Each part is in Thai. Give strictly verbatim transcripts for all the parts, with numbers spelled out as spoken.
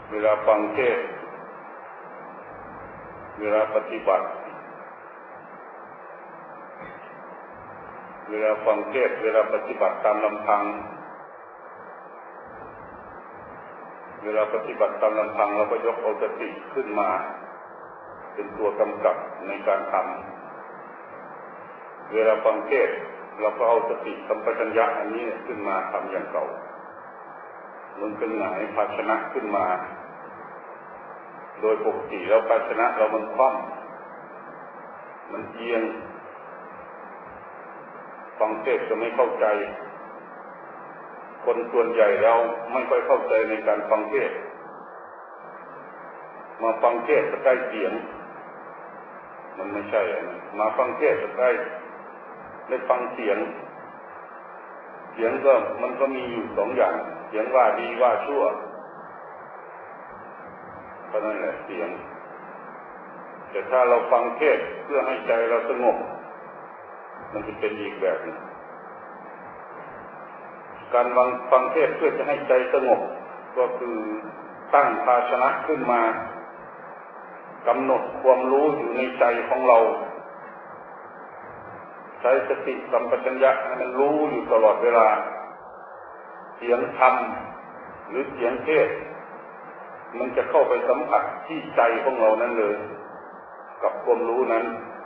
เวลาฟังเทศน์เวลาปฏิบัติเวลาฟังเทศน์เวลาปฏิบัติตามลำพังเวลาปฏิบัติตามลำพังเราก็ยกเอาสติขึ้นมาเป็นตัวกำกับในการทำเวลาฟังเทศน์เราก็เอาสติสัมปชัญญะอันนี้ขึ้นมาทำอย่างเก่ามันเป็นหงายภาชนะขึ้นมาโดยปกติแล้วภาชนะเรามันคว่ำมันเอียงฟังเทศน์ก็ไม่เข้าใจคนส่วนใหญ่เราไม่ค่อยเข้าใจในการฟังเทศน์มาฟังเทศน์จะใกล้เสียงมันไม่ใช่นะมาฟังเทศน์จะใกล้ได้ฟังเสียงเสียงก็มันก็มีอยู่สองอย่างเสียงว่าดีว่าชั่วก็นั่นแหละเสียงแต่ถ้าเราฟังเทศน์เพื่อให้ใจเราสงบมันจะเป็นอีกแบบนึงการฟังฟังเทศน์เพื่อจะให้ใจสงบก็คือตั้งภาชนะขึ้นมากำหนดความรู้อยู่ในใจของเราใช้สติสัมปชัญญะให้มันรู้อยู่ตลอดเวลาเสียงธรรมหรือเสียงเทศน์มันจะเข้าไปสัมผัสที่ใจของเรานั้นเลยกับความรู้นั้น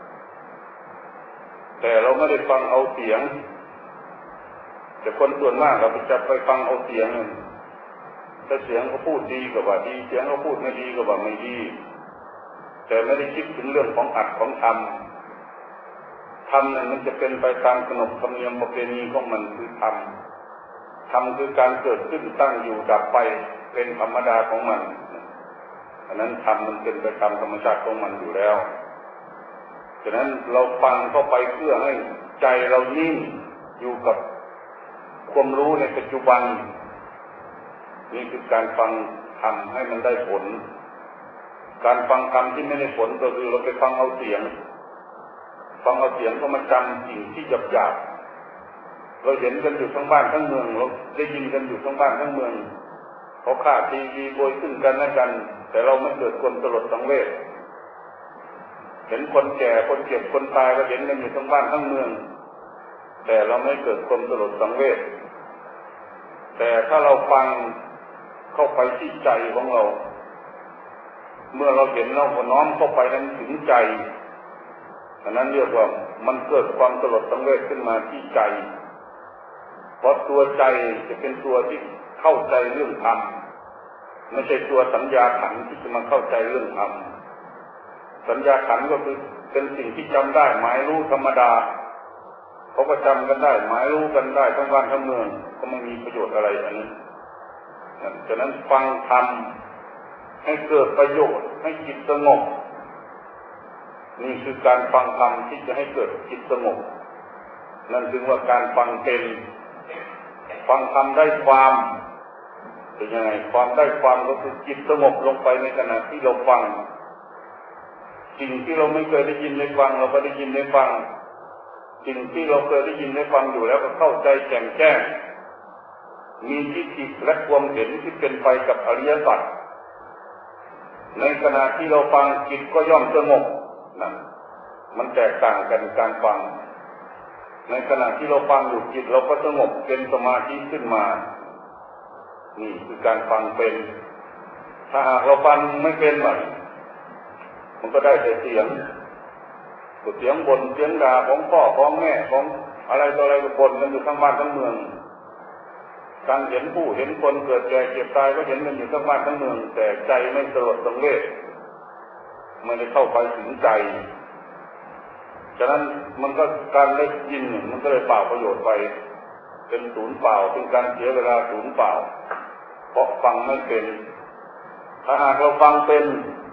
แต่เราไม่ได้ฟังเอาเสียงแต่คนส่วนมากเราจะไปฟังเอาเสียงถ้าเสียงเขาพูดดีก็ว่าดีเสียงเขาพูดไม่ดีก็ว่าไม่ดีแต่ไม่ได้คิดถึงเรื่องของอัดของธรรมธรรมนั้นมันจะเป็นไปตามขนบธรรมเนียมประเพณีของมันคือธรรมธรรมคือการเกิดขึ้นตั้งอยู่ดับไปเป็นธรรมดาของมันอันนั้นธรรมมันเป็นไปตามธรรมชาติของมันอยู่แล้วฉะนั้นเราฟังเข้าไปเพื่อให้ใจเรานิ่งอยู่กับความรู้ในปัจจุบันนี่คือการฟังธรรมให้มันได้ผลการฟังธรรมที่ไม่ได้ผลก็คือเราไปฟังเอาเสียงฟังเอาเสียงก็มาจำสิ่งที่หยาบๆเราเห็นกันอยู่ทั้งบ้านทั้งเมืองเราได้ยินกันอยู่ทั้งบ้านทั้งเมืองเขาฆ่าตีดีโบยขึ้นกันและกันแต่เราไม่เกิดความสลดสังเวชเห็นคนแก่คนเจ็บคนตายเราเห็นกันอยู่ทั้งบ้านทั้งเมืองแต่เราไม่เกิดความสลดสังเวชแต่ถ้าเราฟังเข้าไปที่ใจของเราเมื่อเราเห็นเราก็น้อมเข้าไปนั้นถึงใจอันนั้นเรียกว่ามันเกิดความสลดสังเวชขึ้นมาที่ใจเพราะตัวใจจะเป็นตัวที่เข้าใจเรื่องธรรมไม่ใช่ตัวสัญญาขันธ์ที่จะมาเข้าใจเรื่องธรรมสัญญาขันธ์ก็คือเป็นสิ่งที่จำได้หมายรู้ธรรมดาเขาก็จำกันได้หมายรู้กันได้ทั้งบ้านทั้งเมืองก็ไม่มีประโยชน์อะไรอันนี้ฉะนั้นฟังธรรมให้เกิดประโยชน์ให้จิตสงบนี่คือการฟังธรรมที่จะให้เกิดจิตสงบนั่นถึงว่าการฟังเป็นฟังธรรมได้ความเป็นยังไงความได้ความก็คือจิตสงบลงไปในขณะที่เราฟังสิ่งที่เราไม่เคยได้ยินได้ฟังเราก็ได้ยินได้ฟังสิ่งที่เราเคยได้ยินได้ฟังอยู่แล้วก็เข้าใจแจ่มแจ้งมีทิฏฐิและความเห็นที่เป็นไปกับอริยสัจในขณะที่เราฟังจิตก็ย่อมสงบนั่นมันแตกต่างกันการฟังในขณะที่เราฟังอยู่จิตเราก็สงบเป็นสมาธิขึ้นมานี่คือการฟังเป็นถ้าหากเราฟังไม่เป็นแบบมันก็ได้แต่เสียงเสียงบ่นเสียงด่าของพ่อของแม่ของอะไรต่ออะไรก็บ่นกันอยู่ทั้งบ้านทั้งเมืองการเห็นผู้เห็นคนเกิดแก่เจ็บตายก็เห็นกันอยู่ทั้งบ้านทั้งเมืองแต่ใจไม่สลดสังเวชไม่ได้เข้าไปถึงใจฉะนั้นมันก็การได้ยินมันก็เลยเปล่าประโยชน์ไปเป็นศูนย์เปล่าเป็นการเสียเวลาศูนย์เปล่าเพราะฟังไม่เป็นถ้าหากเราฟังเป็น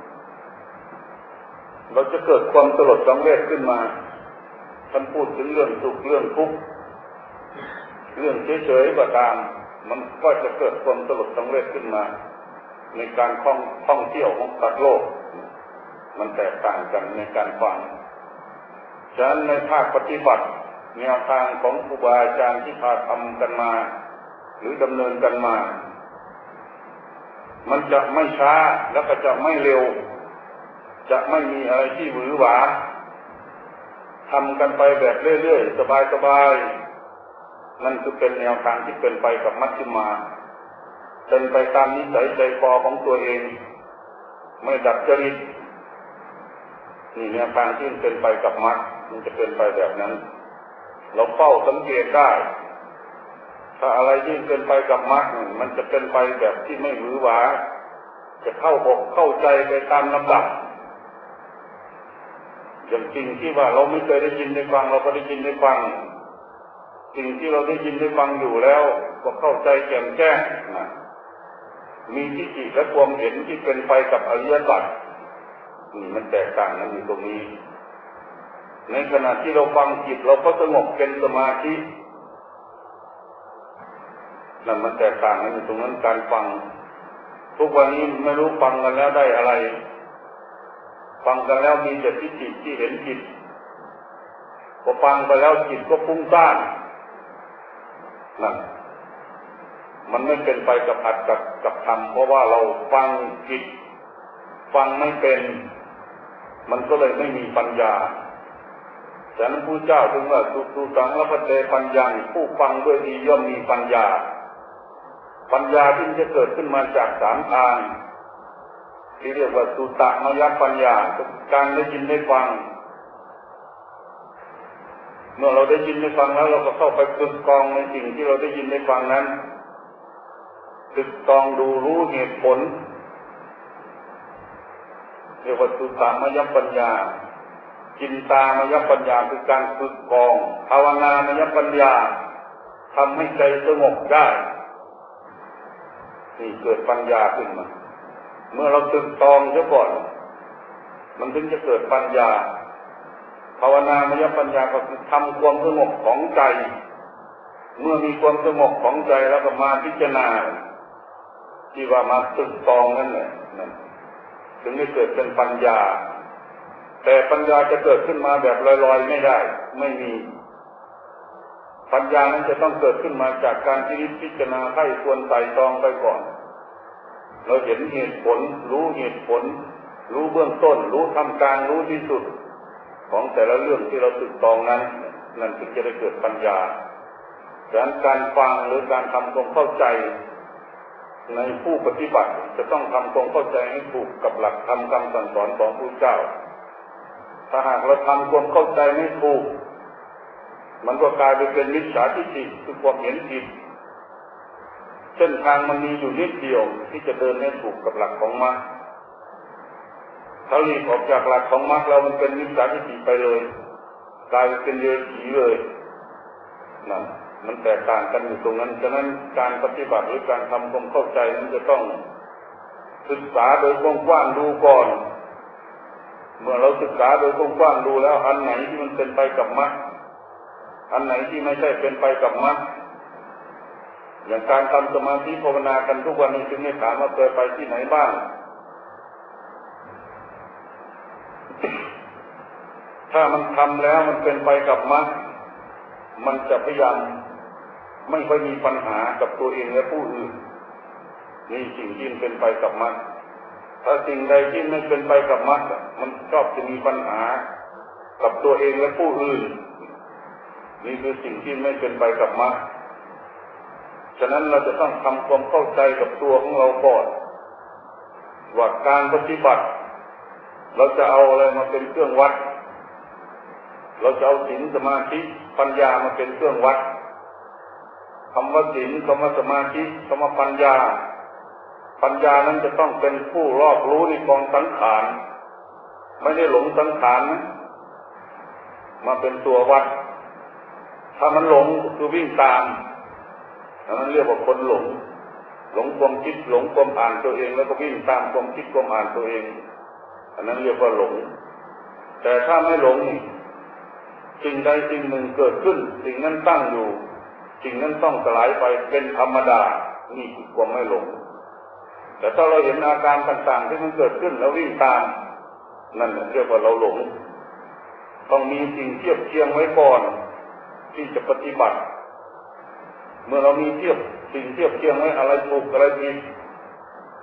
เราจะเกิดความสลดสังเวชขึ้นมาท่านพูดถึงเรื่องสุขเรื่องทุกข์เรื่องเฉยๆก็ตามมันก็จะเกิดความสลดสังเวชขึ้นมาในการท่องท่องเที่ยวของสัตว์โลกมันแตกต่างกันในการฟังฉะนั้นในภาคปฏิบัติแนวทางของครูบาอาจารย์ที่พาทำกันมาหรือดำเนินกันมามันจะไม่ช้าแล้วก็จะไม่เร็วจะไม่มีอะไรที่หวือหวาทำกันไปแบบเรื่อยๆสบายๆนั่นคือเป็นแนวทางที่เป็นไปกับมัชฌิมาเป็นไปตามนิสัยใจคอของตัวเองไม่ดัดจริตนี่แนวทางที่เป็นไปกับมรรคมันจะเป็นไปแบบนั้นเราเฝ้าสังเกตได้ถ้าอะไรที่เป็นไปกับมรรคมันจะเป็นไปแบบที่ไม่หวือหวาจะเข้าอกเข้าใจไปตามลำดับอย่างจริงที่ว่าเราไม่เคยได้ยินได้ฟังเราก็ได้ยินได้ฟังสิ่งที่เราได้ยินได้ฟังอยู่แล้วก็เข้าใจแจ่มแจ้งนะมีทิฏฐิและความเห็นที่เป็นไปกับอริยสัจนี่มันแตกต่างกันอยู่ตรงนี้ในขณะที่เราฟังจิตเราก็สงบเป็นสมาธินั่นมันแตกต่างกันอยู่ตรงนั้นการฟังทุกวันนี้ไม่รู้ฟังกันแล้วได้อะไรฟังกันแล้วมีแต่ทิฏฐิที่เห็นจิตพอฟังไปแล้วจิตก็ฟุ้งซ่านนั่นมันไม่เป็นไปกับอัตกับกับธรรมเพราะว่าเราฟังจิตฟังไม่เป็นมันก็เลยไม่มีปัญญาฉะนั้นพระเจ้าจึงว่าสุตุสังละพเตปัญญังผู้ฟังด้วยดีย่อมมีปัญญาปัญญาที่จะเกิดขึ้นมาจากสามทางที่เรียกว่าสุตมยปัญญาการได้ยินได้ฟังเมื่อเราได้ยินได้ฟังแล้วเราก็เข้าไปตรึกตรองในสิ่งที่เราได้ยินได้ฟังนั้นตรึกตรองดูรู้เหตุผลเรียกว่าสุตมยปัญญาจินตามยปัญญาคือการตรึกตรองภาวนามยปัญญาทำให้ใจสงบได้นี่เกิดปัญญาขึ้นมาเมื่อเราตรึกตรองเสียก่อนมันถึงจะเกิดปัญญาภาวนามยปัญญาก็คือทำความสงบของใจเมื่อมีความสงบของใจแล้วก็มาพิจารณาที่ว่ามาตรึกตรองนั่นแหละนั่นถึงได้เกิดเป็นปัญญาแต่ปัญญาจะเกิดขึ้นมาแบบลอยๆไม่ได้ไม่มีปัญญานั้นจะต้องเกิดขึ้นมาจากการที่พิจารณาให้ควรไตร่ตรองไปก่อนเราเห็นเหตุผลรู้เหตุผลรู้เบื้องต้นรู้ท่ามกลางรู้ที่สุดของแต่ละเรื่องที่เราตรึกตรองนั้นนั่นถึงจะได้เกิดปัญญาดังนั้นการฟังหรือการทำความเข้าใจในผู้ปฏิบัติจะต้องทำความเข้าใจให้ถูกกับหลักธรรมคำสั่งสอนของพระเจ้าถ้าหากเราทำความเข้าใจไม่ถูกมันก็กลายไปเป็นมิจฉาทิฏฐิคือความเห็นผิดเส้นทางมันมีอยู่นิดเดียวที่จะเดินให้ถูกกับหลักของมรรคถ้าหลีกออกจากหลักของมรรคแล้วมันเป็นมิจฉาทิฏฐิไปเลยกลายเป็นเยสีเลยนั่นมันแตกต่างกันอยู่ตรงนั้นฉะนั้นการปฏิบัติหรือการทำความเข้าใจนั้นจะต้องศึกษาโดยกว้างๆดูก่อนเมื่อเราศึกษาโดยกว้างๆดูแล้วอันไหนที่มันเป็นไปกับมรรคอันไหนที่ไม่ใช่เป็นไปกับมรรคอย่างการทำสมาธิภาวนากันทุกวันนี้จึงไม่ถามว่าเคยไปที่ไหนบ้างถ้ามันทำแล้วมันเป็นไปกับมรรคมันจะพยายามไม่ค่อยมีปัญหากับตัวเองและผู้อื่นนี่สิ่งที่เป็นไปกับมรรคถ้าสิ่งใดที่ไม่เป็นไปกับมรรคมันชอบจะมีปัญหากับตัวเองและผู้อื่นนี่คือสิ่งที่ไม่เป็นไปกับมรรคฉะนั้นเราจะต้องทำความเข้าใจกับตัวของเราก่อนว่าการปฏิบัติเราจะเอาอะไรมาเป็นเครื่องวัดเราจะเอาศีลสมาธิปัญญามาเป็นเครื่องวัดคำว่าศีลคำว่าสมาธิคำว่าปัญญาปัญญานั้นจะต้องเป็นผู้รอบรู้ในกองสังขารไม่ได้หลงสังขารนะมาเป็นตัววัดถ้ามันหลงคือวิ่งตามอันนั้นเรียกว่าคนหลงหลงความคิดหลงความอ่านตัวเองแล้วก็วิ่งตามความคิดความอ่านตัวเองอันนั้นเรียกว่าหลงแต่ถ้าไม่หลงสิ่งใดสิ่งหนึ่งเกิดขึ้นสิ่งนั้นตั้งอยู่สิ่งนั้นต้องสลายไปเป็นธรรมดานี่คือความไม่หลงแต่ถ้าเราเห็นอาการต่างๆที่มันเกิดขึ้นแล้ววิ่งตามนั่นเรียกว่าเราหลงต้องมีสิ่งเทียบเคียงไว้ก่อนที่จะปฏิบัติเมื่อเรามีเทียบสิ่งเทียบเคียงไว้อะไรถูกอะไรผิด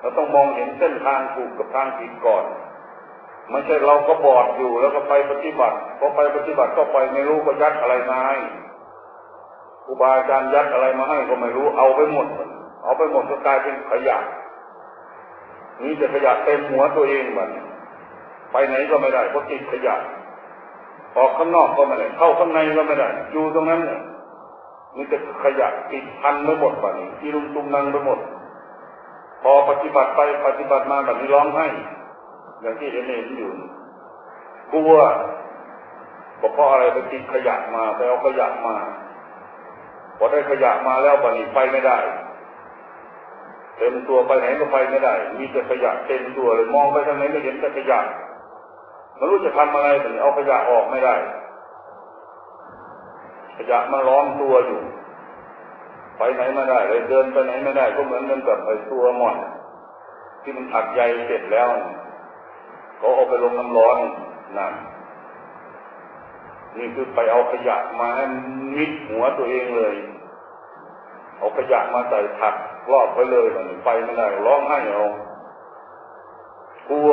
เราต้องมองเห็นเส้นทางถูกกับทางผิดก่อนไม่ใช่เราก็บอดอยู่แล้วก็ไปปฏิบัติพอไปปฏิบัติก็ไปไม่รู้ก็ยัดอะไรมาให้ครูบาอาจารย์ยัดอะไรมาให้ก็ไม่รู้เอาไปหมดเอาไปหมดก็กลายเป็นขยะนี่จะขยะเต็มหัวตัวเองแบบไปไหนก็ไม่ได้เพราะติดขยะออกข้างนอกก็ไม่ได้เข้าข้างในก็ไม่ได้อยู่ตรงนั้นเนี่ยนี่จะขยะติดพันไปหมดแบบนี้ที่ลุมตุมนังไปหมดพอปฏิบัติไปปฏิบัติมาแบบนี้ร้องไห้อย่างที่เห็นเห็นอยู่กลัวบอกเพราะอะไรไปติดขยะมาไปเอาขยะมาพอได้ขยะมาแล้วแบบนี้ไปไม่ได้เต็มตัวไปไหนก็ไปไม่ได้มีแต่ขยะเต็มตัวเลยมองไปทางไหนไม่เห็นแต่ขยะไม่รู้จะทำอะไรแต่เอาขยะออกไม่ได้ขยะมันล้อมตัวอยู่ไปไหนไม่ได้เลยเดินไปไหนไม่ได้ก็เหมือนกันกับไอ้ตัวหม่อนที่มันถักใยเสร็จแล้วเขาเอาไปลงน้ำร้อนนั่นนี่คือไปเอาขยะมาให้มิดหัวตัวเองเลยเอาขยะมาใส่ถักรอบไปเลยมันไปไม่ได้ร้องไห้เอากลัว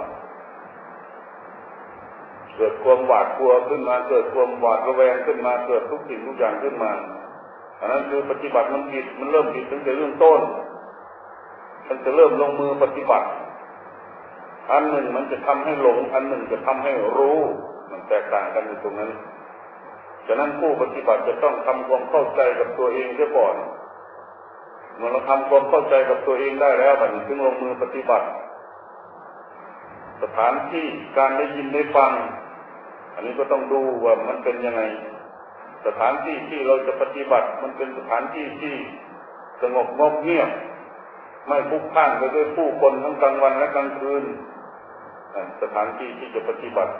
เกิดความหวาดกลัวขึ้นมาเกิดความหวาดระแวงขึ้นมาเกิดทุกสิ่งทุกอย่างขึ้นมาอันนั้นคือปฏิบัติมันผิดมันเริ่มผิดตั้งแต่เรื่องต้นมันจะเริ่มลงมือปฏิบัติอันหนึ่งมันจะทำให้หลงอันหนึ่งจะทำให้รู้มันแตกต่างกันอยู่ตรงนั้นฉะนั้นผู้ปฏิบัติจะต้องทำความเข้าใจกับตัวเองเสียก่อนเมื่อเราทำความเข้าใจกับตัวเองได้แล้วมันถึงลงมือปฏิบัติสถานที่การได้ยินได้ฟังอันนี้ก็ต้องดูว่ามันเป็นยังไงสถานที่ที่เราจะปฏิบัติมันเป็นสถานที่ที่สงบงบเงียบไม่พลุกพล่านไปด้วยผู้คนทั้งกลางวันและกลางคืนสถานที่ที่จะปฏิบัติ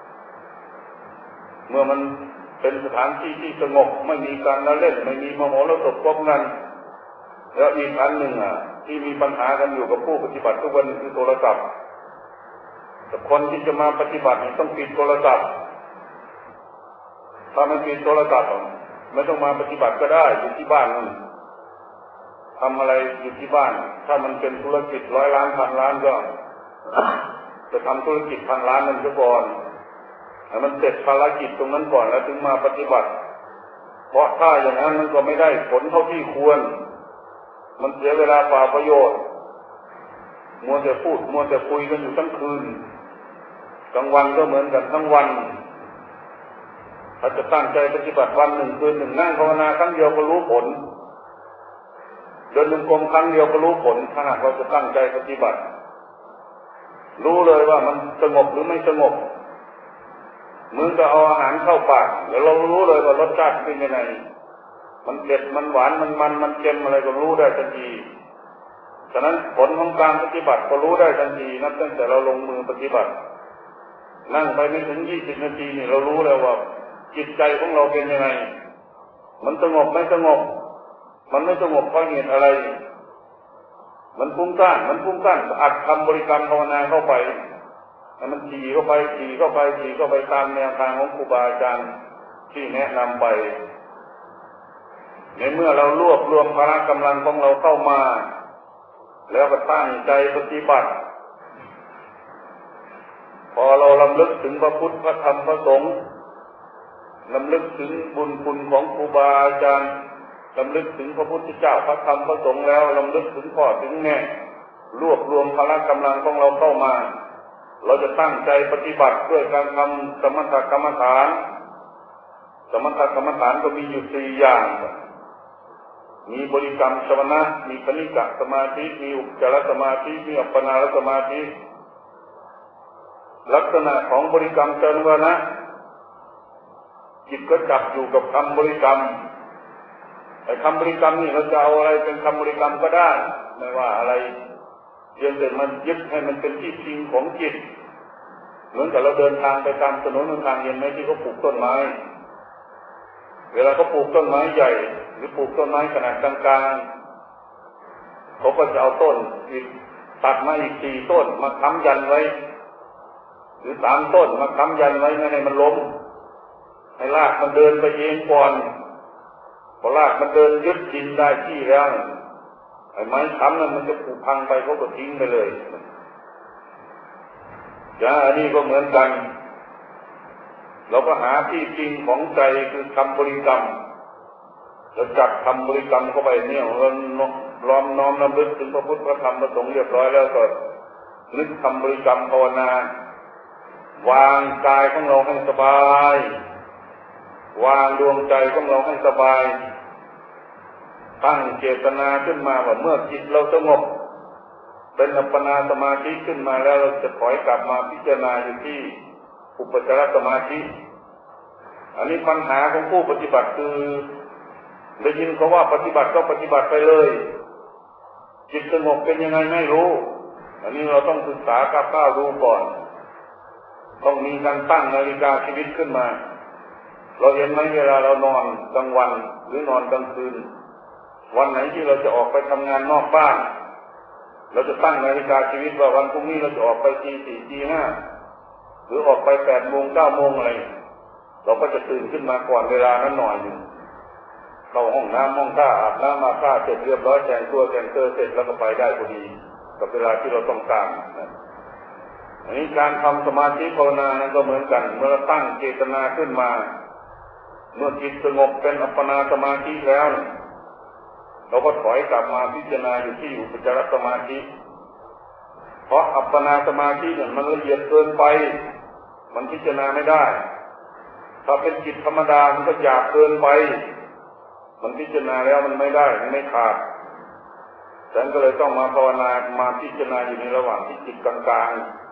เมื่อมันเป็นสถานที่ที่สงบไม่มีการละเล่นไม่มีมโหรสพพบกันแล้วอีกอันหนึ่งอ่ะที่มีปัญหากันอยู่กับผู้ปฏิบัติทุกวันคือโทรศัพท์แต่คนที่จะมาปฏิบัติต้องปิดโทรศัพท์ถ้ามันปิดโทรศัพท์ไม่ต้องมาปฏิบัติก็ได้อยู่ที่บ้านนั่นทำอะไรอยู่ที่บ้านถ้ามันเป็นธุรกิจร้อยล้านพันล้านก็จะทำธุรกิจพันล้านนั่นซะก่อนให้มันเสร็จภารกิจตรงนั้นก่อนแล้วถึงมาปฏิบัติเพราะถ้าอย่างนั้นมันก็ไม่ได้ผลเท่าที่ควรมันเสียเวลาเปล่าประโยชน์มัวแต่พูดมัวแต่คุยกันอยู่ทั้งคืนกลางวันก็เหมือนกันทั้งวันถ้าจะตั้งใจปฏิบัติวันหนึ่งคืนหนึ่งนั่งภาวนาครั้งเดียวก็รู้ผลเดินจงกรมครั้งเดียวก็รู้ผลถ้าหากเราจะตั้งใจปฏิบัติรู้เลยว่ามันสงบหรือไม่สงบเหมือนกับเอาอาหารเข้าปากแล้วเรารู้เลยว่ารสชาติเป็นยังไงมันเผ็ดมันหวานมันมันมันเค็มอะไรก็รู้ได้ทันทีฉะนั้นผลของการปฏิบัติก็รู้ได้ทันทีนับตั้งแต่เราลงมือปฏิบัตินั่งไปไม่ถึงยี่สิบนาทีนี่เรารู้แล้วว่าจิตใจของเราเป็นยังไงมันสงบไม่สงบมันไม่สงบเพราะเหตุอะไรมันฟุ้งซ่านมันฟุ้งซ่านอัดคำบริกรรมภาวนาเข้าไปมันขี่เข้าไปขี่เข้าไปขี่เข้าไปตามแนวทางของครูบาอาจารย์ที่แนะนำไปในเมื่อเรารวบรวมพละกำลังของเราเข้ามาแล้วก็ตั้งใจปฏิบัติพอเรารำลึกถึงพระพุทธพระธรรมพระสงฆ์รำลึกถึงบุญคุณของครูบาอาจารย์รำลึกถึงพระพุทธเจ้าพระธรรมพระสงฆ์แล้วรำลึกถึงพ่อถึงแม่รวบรวมพละกำลังของเราเข้ามาเราจะตั้งใจปฏิบัติด้วยการทำสมถกรรมฐานสมถกรรมฐานก็มีอยู่สี่อย่างมีบริกรรมสวนะมีคณิกะสมาธิมีอุปจารสมาธิมีอัปปนาสมาธิลักษณะของบริกรรมสวนะจิตก็จับอยู่กับคำบริกรรมไอ้คำบริกรรมนี่เราจะเอาอะไรเป็นคำบริกรรมก็ได้ไม่ว่าอะไรเพียงแต่มันยึดให้มันเป็นที่จริงของจิตเหมือนกับเราเดินทางไปตามถนนทางเห็นไหมที่เขาปลูกต้นไม้เวลาเขาปลูกต้นไม้ใหญ่หรือปลูกต้นไม้ขนาดกลางๆเขาก็จะเอาต้นอีกตัดมาอีกสี่ต้นมาค้ำยันไว้หรือสามต้นมาค้ำยันไว้ไม่ให้มันล้มให้รากมันเดินไปเองก่อนพอรากมันเดินยึดดินได้ที่แล้วไอ้ไม้ค้ำนั้นมันจะผุพังไปเขาก็ทิ้งไปเลยจ้าอันนี้ก็เหมือนกันเราก็หาที่จริงของใจคือคำบริกรรมเราจับคำบริกรรมเข้าไปเนี่ยเราล้อมน้อมนำลึกถึงพระพุทธพระธรรมพระสงฆ์เรียบร้อยแล้วก็นึกคำบริกรรมภาวนาวางกายของเราให้สบายวางดวงใจของเราให้สบายตั้งเจตนาขึ้นมาว่าเมื่อจิตเราสงบเป็นอัปปนาสมาธิขึ้นมาแล้วเราจะถอยกลับมาพิจารณาอยู่ที่อุปจารสมาธิอันนี้ปัญหาของผู้ปฏิบัติคือได้ยินเขาว่าปฏิบัติก็ปฏิบัติไปเลยจิตสงบเป็นยังไงไม่รู้อันนี้เราต้องศึกษาก้าวก้าวดูก่อนต้องมีการตั้งนาฬิกาชีวิตขึ้นมาเราเห็นไหมเวลาเรานอนกลางวันหรือนอนกลางคืนวันไหนที่เราจะออกไปทำงานนอกบ้านเราจะตั้งนาฬิกาชีวิตว่าวันพรุ่งนี้เราจะออกไปตีสี่ตีห้าหรือออกไปแปดโมงเก้าโมงอะไรเราก็จะตื่นขึ้นมาก่อนเวลานั้นหน่อยหนึ่งเข้าห้องน้ำห้องท่าอาบน้ำมาท่าเสร็จเรียบร้อยแต่งตัวแต่งเสื้อเสร็จแล้วก็ไปได้พอดีกับเวลาที่เราต้องการอันนี้การทำสมาธิภาวนานั้นก็เหมือนกันเมื่อเราตั้งเจตนาขึ้นมาเมื่อจิตสงบเป็นอัปปนาสมาธิแล้วเราก็ถอยกลับมาพิจารณาอยู่ที่อุปจารสมาธิเพราะอัปปนาสมาธิเนี่ยมันละเอียดเกินไปมันพิจารณาไม่ได้ถ้าเป็นจิตธรรมดามันก็หยาบเกินไปมันพิจารณาแล้วมันไม่ได้มันไม่ขาดฉันก็เลยต้องมาภาวนามาพิจารณาอยู่ในระหว่างที่จิตกลาง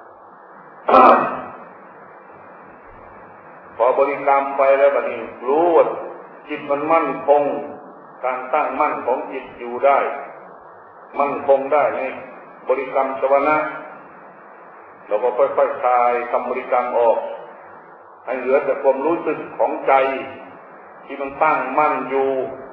ๆ พอบริกรรมไปแล้วบัดนี้รู้ว่าจิตมันมั่นคงการตั้งมั่นของจิตอยู่ได้มั่นคงได้ในบริกรรมสวนะเราก็ค่อยๆคลายคำบริกรรมออกให้เหลือแต่ความรู้สึกของใจที่มันตั้งมั่นอยู่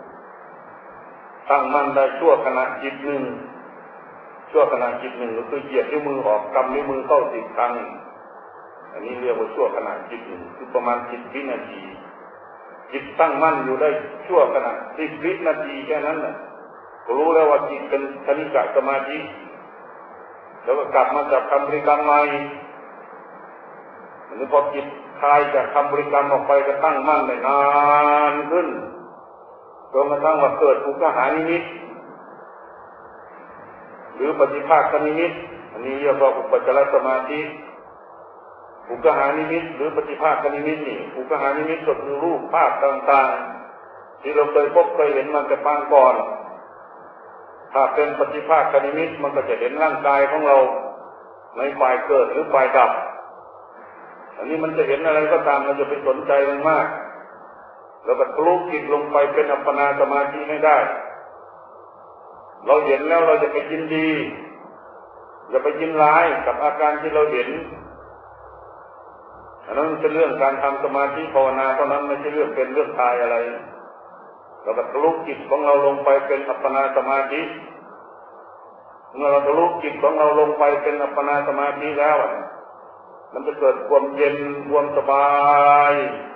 ตั้งมั่นได้ชั่วขณะจิตหนึ่งชั่วขณะจิตหนึ่งก็คือเหยียดนิ้วมือออกกำนิ้วมือเข้าสิบครั้งอันนี้เรียกว่าชั่วขณะจิตหนึ่งคือประมาณสิบวินาทีจิตตั้งมั่นอยู่ได้ชั่วขณะสิบวินาทีแค่นั้นน่ะก็รู้แล้วว่าจิตเป็นคณิกะสมาธิแล้วก็กลับมาจับคำบริกรรมใหม่หรือพอจิตคลายจากคำบริกรรมออกไปก็ตั้งมั่นได้นานขึ้นจนกระทั่งว่าเกิดอุกหานิมิตหรือปฏิภาคนิมิตอันนี้เรียกว่าอุปจารสมาธิอุกหานิมิตหรือปฏิภาคนิมิตนี่อุกหานิมิตก็คือรูปภาพต่างๆที่เราเคยพบเคยเห็นมันแต่ปางก่อนถ้าเป็นปฏิภาคนิมิตมันก็จะเห็นร่างกายของเราในฝ่ายเกิดหรือฝ่ายดับอันนี้มันจะเห็นอะไรก็ตามเราจะไปสนใจมันมากแล้วก็ทะลุจิตลงไปเป็นอัปปนาสมาธิไม่ได้เราเห็นแล้วเราจะไปยินดีจะไปยินร้ายกับอาการที่เราเห็นอันนั้นเป็นเรื่องการทำสมาธิภาวนาเท่านั้นไม่ใช่เรื่องเป็นเรื่องทายอะไรเราก็ทะลุจิตของเราลงไปเป็นอัปปนาสมาธิเมื่อเราทะลุจิตของเราลงไปเป็นอัปปนาสมาธิแล้วมันจะเกิดความเย็นความสบาย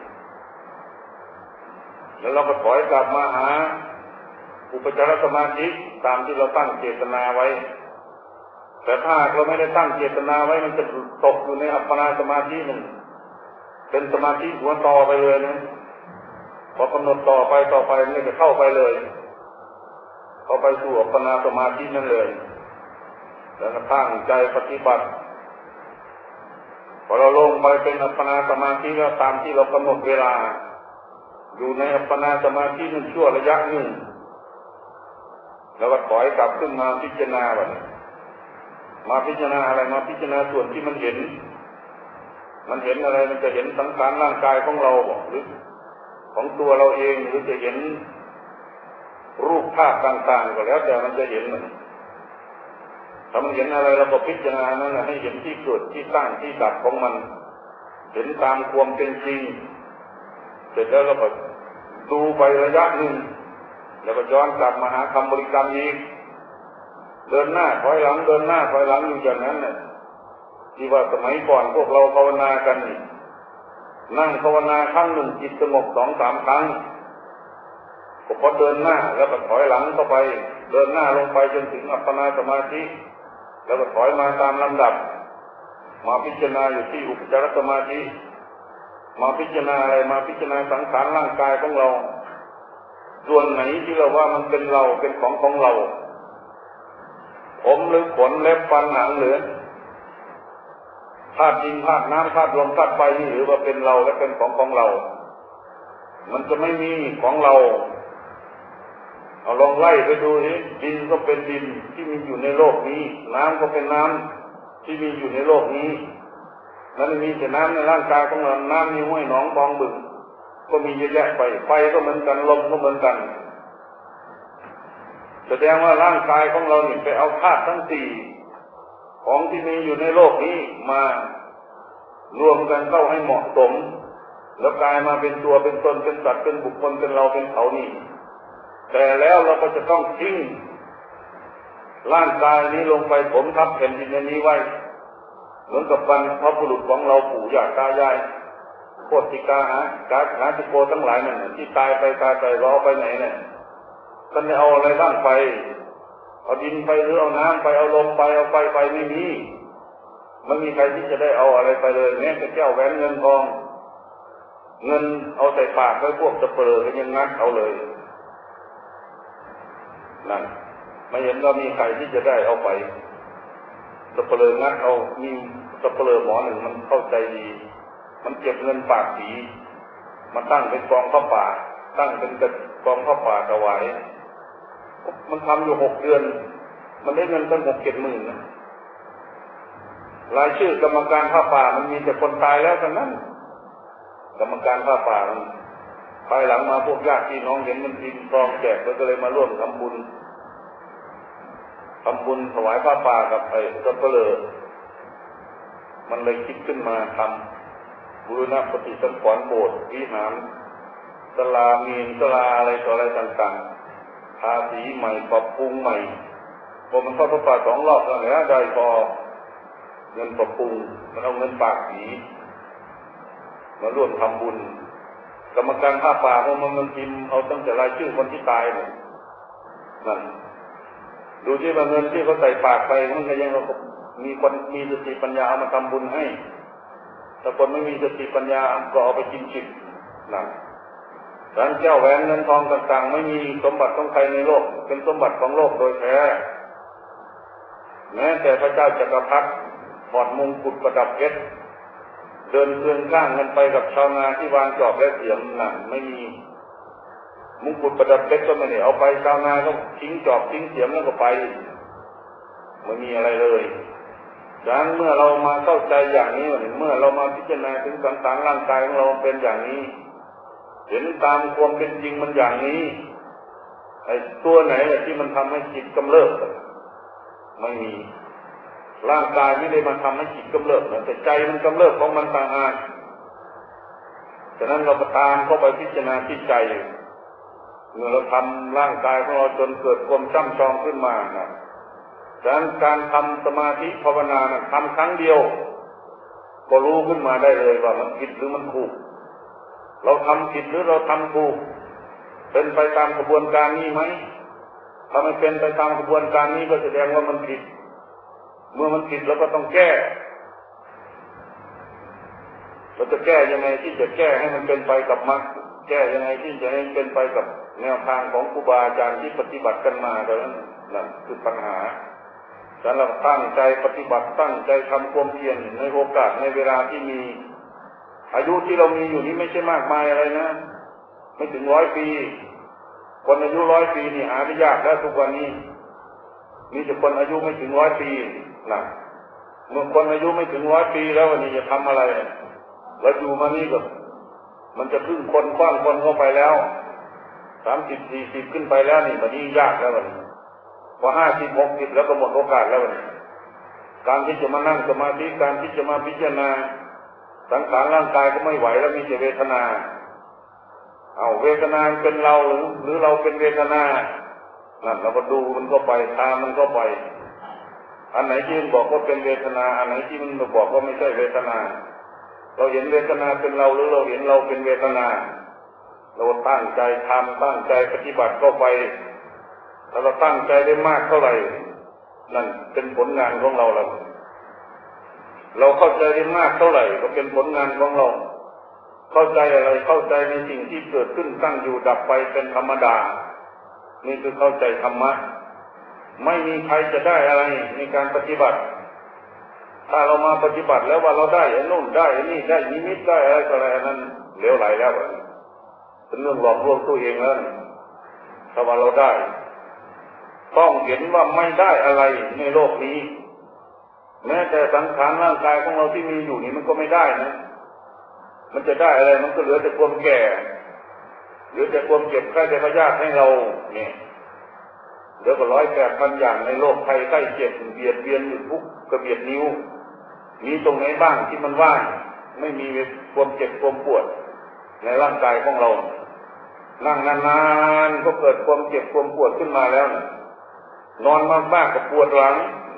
แล้วเราก็ถอยกลับมาหาอุปจารสมาธิตามที่เราตั้งเจตนาไว้แต่ถ้าเราไม่ได้ตั้งเจตนาไว้มันจะตกอยู่ในอัปปนาสมาธิหนึ่งเป็นสมาธิหัวต่อไปเลยนะพอกำหนดต่อไปต่อไปนี่จะเข้าไปเลยเข้าไปสู่อัปปนาสมาธินั่นเลยแล้วก็ตั้งใจปฏิบัติพอเราลงไปเป็นอัปปนาสมาธิแล้วตามที่เรากำหนดเวลาอยู่ในอัปปนาสมาธินั้นชั่วระยะหนึ่งแล้วก็ถอยกลับขึ้นมาพิจารณาแบบมาพิจารณาอะไรมาพิจารณาส่วนที่มันเห็นมันเห็นอะไรมันจะเห็นสังขารร่างกายของเราหรือของตัวเราเองหรือจะเห็นรูปภาพต่างๆก็แล้วแต่มันจะเห็นมันถ้ามันเห็นอะไรเราก็พิจารณานั้นให้เห็นที่เกิดที่ตั้งที่ดับของมันเห็นตามความเป็นจริงเสร็จแล้วเราก็ดูไประยะหนึ่งแล้วก็ย้อนกลับมาหาคำบริกรรมอีกเดินหน้าถอยหลังเดินหน้าถอยหลังอยู่อย่างนั้นน่ะที่ว่าสมัยก่อนพวกเราภาวนากันนี่นั่งภาวนาครั้งหนึ่งจิตสงบสองสามครั้งก็พอเดินหน้าแล้วก็ถอยหลังเข้าไปเดินหน้าลงไปจนถึงอัปปนาสมาธิแล้วก็ถอยมาตามลำดับมาพิจารณาอยู่ที่อุปจารสมาธิมาพิจารณาอะไรมาพิจารณาสังขารร่างกายของเราส่วนไหนที่เราว่ามันเป็นเราเป็นของของเราผมหรือขนเล็บฟันหนังหรือธาตุดินธาตุน้ำธาตุลมธาตุไฟนี่หรือว่าเป็นเราและเป็นของของเรามันจะไม่มีของเราเอาลองไล่ไปดูสิดินก็เป็นดินที่มีอยู่ในโลกนี้น้ำก็เป็นน้ำที่มีอยู่ในโลกนี้นั้นมีแต่น้ำในร่างกายของเราน้ำมีห้วยหนองคลองบึงก็มีเยอะแยะไปไฟก็เหมือนกันลมก็เหมือนกันแสดงว่าร่างกายของเราเนี่ยไปเอาธาตุทั้งสี่ของที่มีอยู่ในโลกนี้มารวมกันเข้าให้เหมาะสมแล้วกลายมาเป็นตัวเป็นตนเป็นสัตว์เป็นบุคคลเป็นเราเป็นเขานี่แต่แล้วเราก็จะต้องทิ้งร่างกายนี้ลงไปผมทับแผ่นดินนี้ไว้เหมือนกับบรรพบุรุษของเราปู่ย่าตายายโคติกาหากาหาติโกทั้งหลายนั่นที่ตายไปตายไปรอไปไหนเนี่ยท่านจะเอาอะไรบ้างไปเอาดินไปหรือเอาน้ำไปเอาลมไปเอาไฟไปไม่มีมันมีใครที่จะได้เอาอะไรไปเลยแม้แต่แก้วแหวนเงินทองเงินเอาใส่ปากไว้พวกจะเปลือยก็ยังงัดเอาเลยนั่นไม่เห็นว่ามีใครที่จะได้เอาไปสเปลือยงัดเอามีสเปลือยหมอหนึ่งมันเข้าใจดีมันเก็บเงินปากผีมันตั้งเป็นกองข้าวป่าตั้งเป็นกองข้าวป่าถวายมันทำอยู่หกเดือนมันได้เงินตั้งหกเจ็ดหมื่นนะรายชื่อกรรมการผ้าป่ามันมีแต่คนตายแล้วทั้งนั้นกรรมการผ้าป่ามันภายหลังมาพวกญาติพี่น้องเห็นมันพิมพ์ซองแจกก็เลยมาร่วมทำบุญทำบุญถวายผ้าป่ากับไอ้สัปเหร่อมันเลยคิดขึ้นมาทำบูรณะปฏิสังขรณ์โบสถ์วิหารศาลาเมรุศาลาอะไรต่ออะไรต่างๆทาสีใหม่ปรับปรุงใหม่พอมันเข้าพระป่าสองรอบแล้วเนี่ยได้พอเงินปรับปรุงมันเอาเงินปากผีมาร่วมทำบุญกรรมการผ้าป่าพวกมันมันพิมพ์เอาตั้งแต่รายชื่อคนที่ตายเนี่ยนั่นดูที่ว่าเงินที่เขาใส่ปากไปมันก็ยังมีคนมีสติปัญญาเอามาทำบุญให้แต่คนไม่มีสติปัญญาก็เอาไปกินฉิบนั่นร้านแก้วแหวนเงินทองต่างๆไม่มีสมบัติของใครในโลกเป็นสมบัติของโลกโดยแท้แม้แต่พระเจ้าจักรพรรดิถอดมงกุฎประดับเพชรเดินเรืองข้างกันไปกับชาวนาที่วางจอบและเสียมนั่นไม่มีมงกุฎประดับเพชรก็ไม่ได้เอาไปชาวนาก็ทิ้งจอบทิ้งเสียมแล้วก็ไปไม่มีอะไรเลยดังนั้นเมื่อเรามาเข้าใจอย่างนี้เมื่อเรามาพิจารณาถึงสังขารร่างกายของเราเป็นอย่างนี้เห็นตามความเป็นจริงมันอย่างนี้ไอ้ตัวไหนแหละที่มันทำให้จิตกำเริบไม่มีร่างกายไม่ได้มาทำให้จิตกำเริบแต่ใจมันกำเริบของมันต่างหากฉะนั้นเราตามเข้าไปพิจารณาที่ใจเมื่อเราทำร่างกายของเราจนเกิดความช่ำชองขึ้นมานะฉะนั้นการทำสมาธิภาวนานะทำครั้งเดียวก็รู้ขึ้นมาได้เลยว่ามันผิดหรือมันถูกเราทำผิดหรือเราทำถูกเป็นไปตามกระบวนการนี้ไหมถ้าไม่เป็นไปตามกระบวนการนี้ก็แสดงว่ามันผิดเมื่อมันผิดเราก็ต้องแก้เราจะแก้ยังไงที่จะแก้ให้มันเป็นไปกับมรรคแก้ยังไงที่จะให้เป็นไปกับแนวทางของครูบาอาจารย์ที่ปฏิบัติกันมาดังนั้นนั่นคือปัญหาฉะนั้นเราตั้งใจปฏิบัติตั้งใจทำความเพียรในโอกาสในเวลาที่มีอายุที่เรามีอยู่นี้ไม่ใช่มากมายอะไรนะไม่ถึงร้อยปีคนอายุร้อยปีนี่หาได้ยากแล้วทุกวันนี้มีแต่คนอายุไม่ถึงร้อยปีนะเมื่อคนอายุไม่ถึงร้อยปีแล้ววันนี้จะทำอะไรเราอยู่มานี่ก็มันจะพึ่งคนคว้างคนเข้าไปแล้วสามสิบสี่สิบขึ้นไปแล้วนี่มันยิ่งยากแล้ววันนี้พอห้าสิบหกสิบแล้วก็หมดโอกาสแล้ววันนี้การที่จะมานั่งสมาธิการที่จะมาพิจารณาสังขารร่างกายก็ไม่ไหวแล้วมีแต่เวทนาเอาเวทนาเป็นเราหรือหรือเราเป็นเวทนานั่นเราก็ดูมันก็ไปตามมันก็ไปอันไหนที่มันบอกว่าเป็นเวทนาอันไหนที่มันบอกว่าไม่ใช่เวทนาเราเห็นเวทนาเป็นเราหรือเราเห็นเราเป็นเวทนาเราตั้งใจทำตั้งใจปฏิบัติเข้าไปถ้าเราตั้งใจได้มากเท่าไหร่นั่นเป็นผลงานของเราแล้วเราเข้าใจได้มากเท่าไหร่ก็เป็นผลงานของเราเข้าใจอะไรเข้าใจในสิ่งที่เกิดขึ้นตั้งอยู่ดับไปเป็นธรรมดานี่คือเข้าใจธรรมะไม่มีใครจะได้อะไรในการปฏิบัติถ้าเรามาปฏิบัติแล้วว่าเราได้ไอ้นู่นได้ไอ้นี่ได้นิมิตได้อะไรก็อะไรนั้นเหลวไหลแล้วเป็นเรื่องหลอกลวงตัวเองแล้วถ้าว่าเราได้ต้องเห็นว่าไม่ได้อะไรในโลกนี้แม้แต่สังขารร่างกายของเราที่มีอยู่นี่มันก็ไม่ได้นะมันจะได้อะไรมันก็เหลือแต่ความแก่เหลือแต่ความเจ็บไข้ได้พยาธิให้เราเนี่ยเหลือก็ร้อยแปดพันอย่างในโลกภัยไข้เจ็บเบียดเบียนอยู่ทุกกระเบียดนิ้วมีตรงไหนบ้างที่มันว่างไม่มีความเจ็บความปวดในร่างกายของเรานั่งนานๆก็เกิดความเจ็บความปวดขึ้นมาแล้วนะนอนมากๆก็ปวดหลัง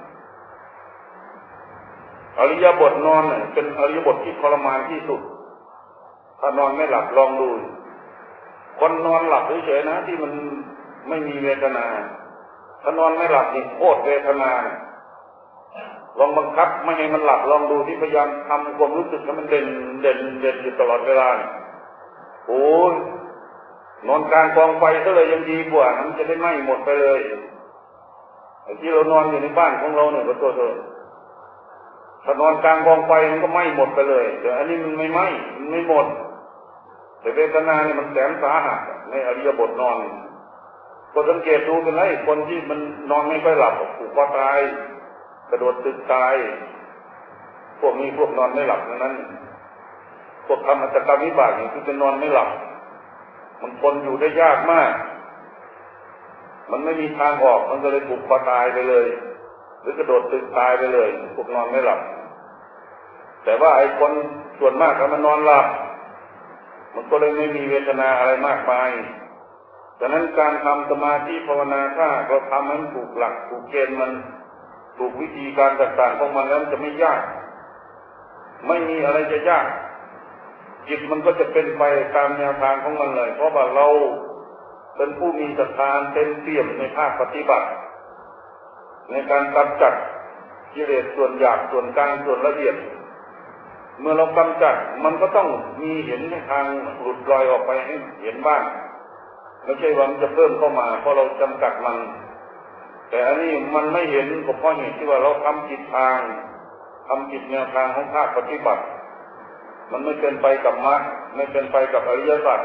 อริยบทนอนเป็นอริยบทที่ทรมานที่สุดถ้านอนไม่หลับลองดูคนนอนหลับเฉยๆนะที่มันไม่มีเวทนาถ้านอนไม่หลับนี่โคตรเวทนาลองบังคับไม่ให้มันหลับลองดูที่พยายามทำความรู้สึกให้มันเด่นเด่นเด่นอยู่ตลอดเวลาโอ้ยนอนกลางกองไฟก็เลยยังดีกว่ามันจะได้ไหม้หมดไปเลยไอ้ที่เรานอนอยู่ในบ้านของเราเนี่ยก็ตัวเธอถ้านอนกลางกองไฟมันก็ไหม้หมดไปเลยแต่อันนี้มันไม่ไหม้มันไม่หมดแต่เวทนาเนี่ยมันแสนสาหัสในอริยบทนอนก็สังเกตดูกันเลยคนที่มันนอนไม่ค่อยหลับผูกคอตายกระโดดตึกตายพวกนี้พวกนอนไม่หลับนั้นพวกทำอัตกรรมวิบากอย่างที่เป็นนอนไม่หลับมันทนอยู่ได้ยากมากมันไม่มีทางออกมันก็เลยผูกคอตายไปเลยหรือกระโดดตึกตายไปเลยพวกนอนไม่หลับแต่ว่าไอ้คนส่วนมากถ้ามันนอนหลับมันก็เลยไม่มีเวทนาอะไรมากมายดังนั้นการทำสมาธิภาวนาถ้าเราทำให้มันถูกหลักถูกเกณฑ์มันถูกวิธีการต่างๆของมันแล้วมันจะไม่ยากไม่มีอะไรจะยากจิตมันก็จะเป็นไปตามแนวทางของมันเลยเพราะว่าเราเป็นผู้มีศรัทธาเต็มเปี่ยมในภาคปฏิบัติในการกำจัดกิเลสส่วนหยาบส่วนกลางส่วนละเอียดเมื่อเรากำจัดมันก็ต้องมีเห็นทางหลุดลอยออกไปให้เห็นบ้างไม่ใช่ว่ามันจะเพิ่มเข้ามาเพราะเราจำกัดมันแต่อันนี้มันไม่เห็นก็เพราะเหตุที่ว่าเราทำผิดทางทำผิดแนวทางของภาคปฏิบัติมันไม่เป็นไปกับมรรคไม่เป็นไปกับอริยสัจ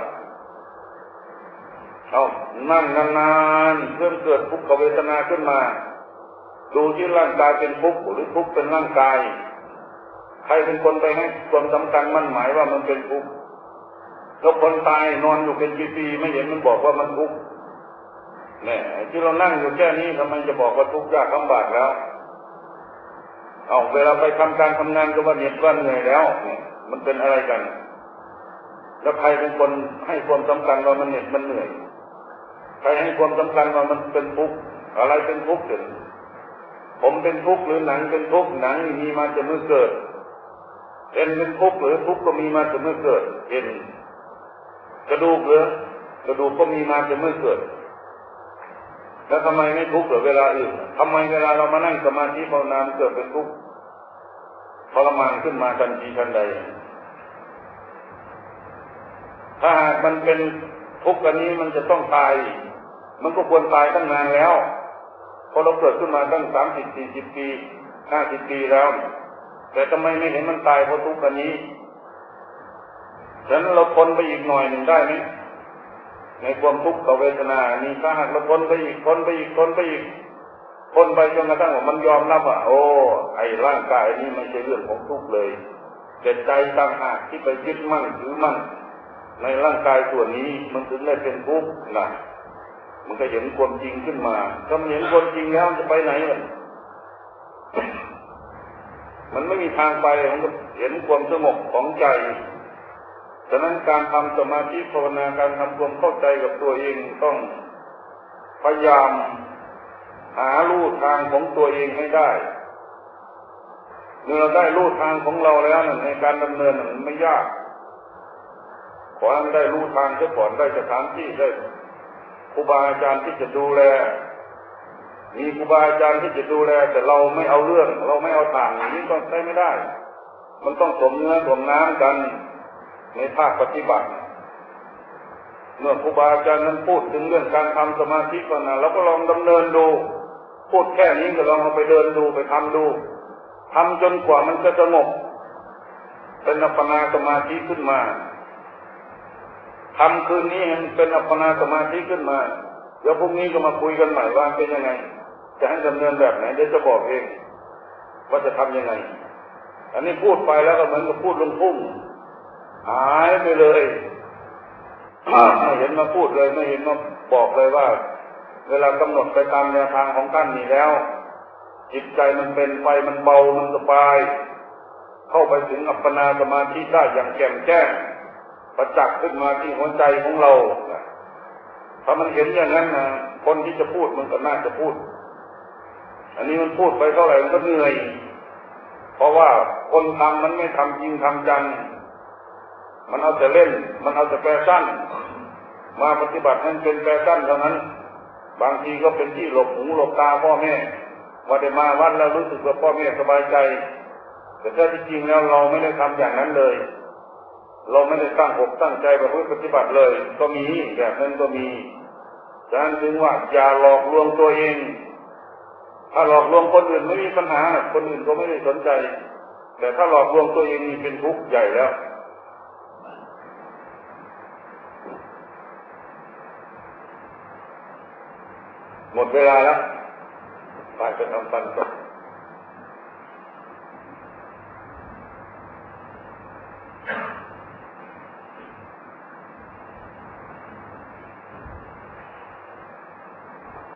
เอานั่งนานๆเพิ่มเกิดทุกขเวทนาขึ้นมาดูที่ร่างกายเป็นทุกข์หรือทุกข์เป็นร่างกายใครเป็นคนไปให้ความสำคัญมั่นหมายว่ามันเป็นทุกข์แล้วคนตายนอนอยู่เป็นปีๆไม่เห็นมันบอกว่ามันทุกข์เนี่ยที่เรานั่งอยู่แค่นี้ทำไมจะบอกว่าทุกข์ยากลำบากแล้วเอาเวลาไปทำการทำงานก็ว่าเหน็ดว่าเหนื่อยแล้วเนี่ยมันเป็นอะไรกันแล้วใครเป็นคนให้ความสำคัญว่ามันเหน็ดมันเหนื่อยใครให้ความสำคัญว่ามันเป็นทุกข์อะไรเป็นทุกข์ถึงผมเป็นทุกข์หรือหนังเป็นทุกข์หนังมีมาจากเมื่อเกิดเอ็นเป็นทุกข์หรือทุกข์ก็มีมาจากเมื่อเกิดเอ็นกระดูกหรือกระดูกก็มีมาจากเมื่อเกิดแล้วทำไมไม่ทุกข์หรือเวลาอื่นทำไมเวลาเรามานั่งสมาธิภาวนาเกิดเป็นทุกข์ทรมานขึ้นมาทันทีทันใดถ้าหากมันเป็นทุกข์อันนี้มันจะต้องตายมันก็ควรตายตั้งนานแล้วพอเราเกิดขึ้นมาตั้งสามสิบสี่สิบปีห้าสิบปีแล้วแต่ทำไมไม่เห็นมันตายเพราะทุกข์อันนี้ฉะนั้นเราทนไปอีกหน่อยหนึ่งได้ไหมในความทุกข์กับเวทนานี้ถ้าหากเราทนไปอีกทนไปอีกทนไปอีกทนไปจนกระทั่งว่ามันยอมรับว่าโอ้ไอ้ร่างกายนี้ไม่ใช่เรื่องของทุกข์เลยแต่ใจต่างหากที่ไปยึดมั่นถือมั่นในร่างกายส่วนนี้มันถึงได้เป็นทุกข์นะมันก็เห็นความจริงขึ้นมาถ้ามันเห็นความจริงแล้วจะไปไหนล่ะมันไม่มีทางไปมันก็เห็นความสงบของใจฉะนั้นการทำสมาธิภาวนาการทำความเข้าใจกับตัวเองต้องพยายามหาลู่ทางของตัวเองให้ได้เมื่อเราได้ลู่ทางของเราแล้วในการดำเนินมันไม่ยากขอให้ได้ลู่ทางเสียก่อนได้สถานที่ได้ครูบาอาจารย์ที่จะดูแลมีครูบาอาจารย์ที่จะดูแลแต่เราไม่เอาเรื่องเราไม่เอาต่างอย่างนี้ก็ใช้ไม่ได้มันต้องสมเนื้อสมน้ำกันในภาคปฏิบัติเมื่อครูบาอาจารย์นั้นพูดถึงเรื่องการทำสมาธิก่อนนะเราก็ลองดำเนินดูพูดแค่นี้ก็ลองเอาไปเดินดูไปทำดูทำจนกว่ามันจะสงบเป็นอัปปนาสมาธิขึ้นมาทำคืนนี้เป็นอัปปนาสมาธิขึ้นมาเดี๋ยวพรุ่งนี้ก็มาคุยกันใหม่ว่าเป็นยังไงจะให้ดำเนินแบบไหนเดี๋ยวจะบอกเองว่าจะทำยังไงอันนี้พูดไปแล้วก็เหมือนกับพูดลงทุ่งหายไปเลยไม่เห็นมาพูดเลยไม่เห็นมาบอกเลยว่าเวลากำหนดไปตามแนวทางของท่านนี่แล้วจิตใจมันเป็นไฟมันเบามันสบายเข้าไปถึงอัปปนาสมาธิได้อย่างแจ่มแจ้งประจักษ์ขึ้นมาที่หัวใจของเราถ้ามันเห็นอย่างนั้นนะคนที่จะพูดมันก็น่าจะพูดอันนี้มันพูดไปเท่าไหร่มันก็เหนื่อยเพราะว่าคนทำมันไม่ทำจริงทำจังมันเอาแต่เล่นมันเอาแต่แฟชั่นมาปฏิบัติให้เป็นแฟชั่นเท่านั้นบางทีก็เป็นที่หลบหูหลบตาพ่อแม่ว่าได้มาวัดแล้วรู้สึกว่าพ่อแม่สบายใจแต่แท้ที่จริงแล้วเราไม่ได้ทำอย่างนั้นเลยเราไม่ได้ตั้งอกตั้งใจประพฤติปฏิบัติเลยก็มีแบบนั้นก็มีฉะนั้นถึงว่าอย่าหลอกลวงตัวเองถ้าหลอกลวงคนอื่นไม่มีปัญหาคนอื่นก็ไม่ได้สนใจแต่ถ้าหลอกลวงตัวเองนี่เป็นทุกข์ใหญ่แล้วหมดเวลาแล้วไปไปทำฟันก่อน